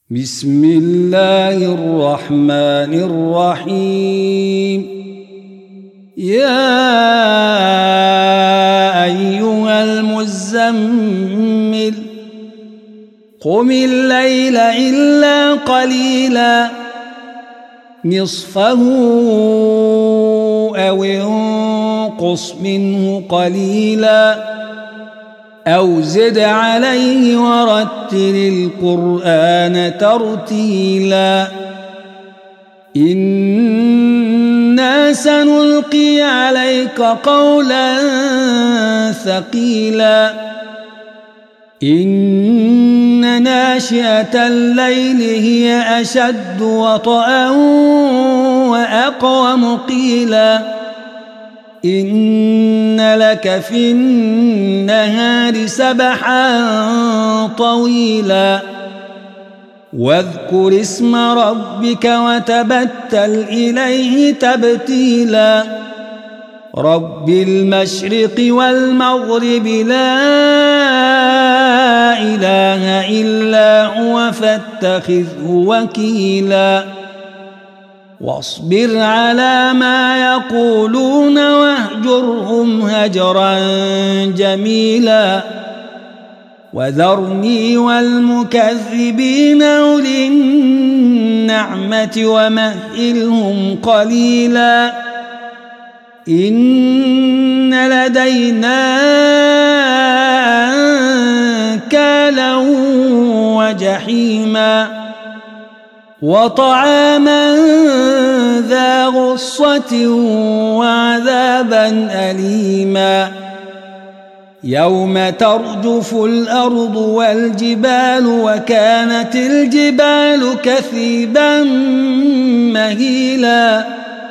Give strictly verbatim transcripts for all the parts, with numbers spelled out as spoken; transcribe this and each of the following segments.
بسم الله الرحمن الرحيم. يا أيها المزمل قم الليل إلا قليلا نصفه أو انقص منه قليلا أو زد عليه ورتل القرآن ترتيلا إنا سنلقي عليك قولا ثقيلا إن ناشئة الليل هي أشد وطئا وأقوم قيلا إن لك في النهار سبحا طويلا واذكر اسم ربك وتبتل إليه تبتيلا رب المشرق والمغرب لا إله إلا هو فاتخذه وكيلا واصبر على ما يقولون واهجرهم هجرا جميلا وذرني والمكذبين أولي النعمة ومهلهم قليلا إن لدينا أنكالا وجحيما وطعاما ذا غصة وعذابا أليما يوم ترجف الأرض والجبال وكانت الجبال كثيبا مهيلا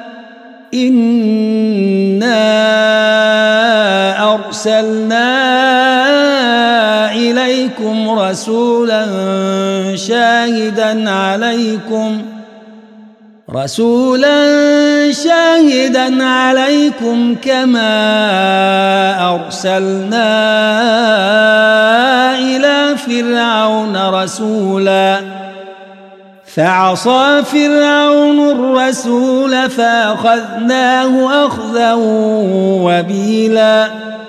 إنا أرسلنا إليكم رسولا شاهدا عليكم رسولا شاهدا عليكم كما أرسلنا إلى فرعون رسولا فعصى فرعون الرسول فأخذناه أخذا وبيلا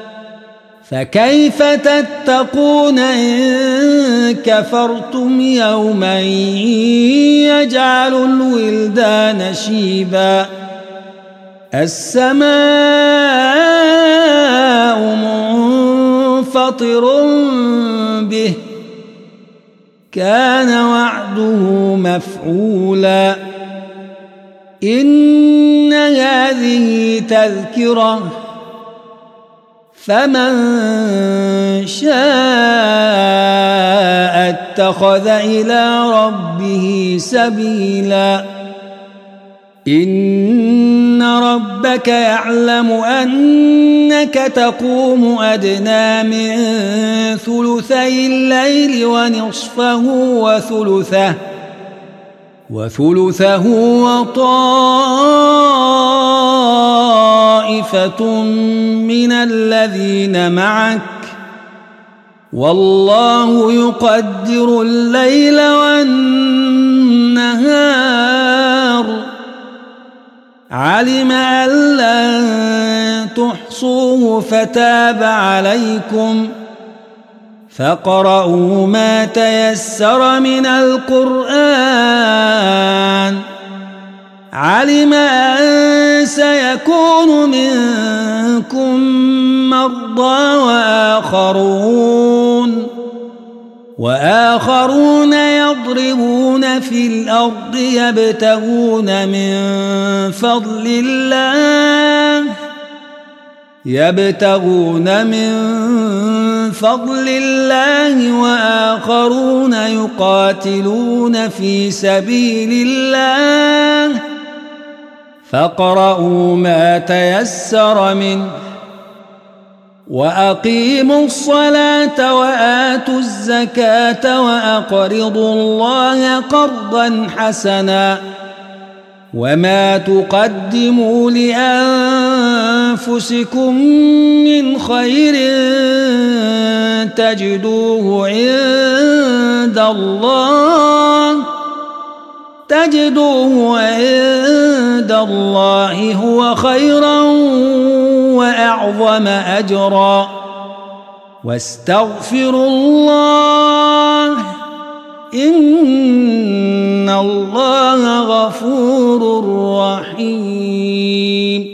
فكيف تتقون إن كفرتم يوما يجعل الولدان شيبا السماء منفطر به كان وعده مفعولا إن هذه تذكرة فمن شاء اتخذ إلى ربه سبيلا إن ربك يعلم أنك تقوم أدنى من ثلثي الليل ونصفه وثلثه وثلثه وطائفة من الذين معك والله يقدر الليل والنهار علم أن لن تحصوه فتاب عليكم فاقرؤوا ما تيسر من القرآن علم أن سيكون منكم مرضى وآخرون وآخرون يضربون في الأرض يبتغون من فضل الله يبتغون من فضل الله وآخرون يقاتلون في سبيل الله فاقرؤوا ما تيسر منه وأقيموا الصلاة وآتوا الزكاة وأقرضوا الله قرضا حسنا وما تقدموا لأنفسكم من خير تجدوه عند الله تجدوه عند الله هو خيرا وأعظم أجرا واستغفروا الله إن الله غفور رحيم.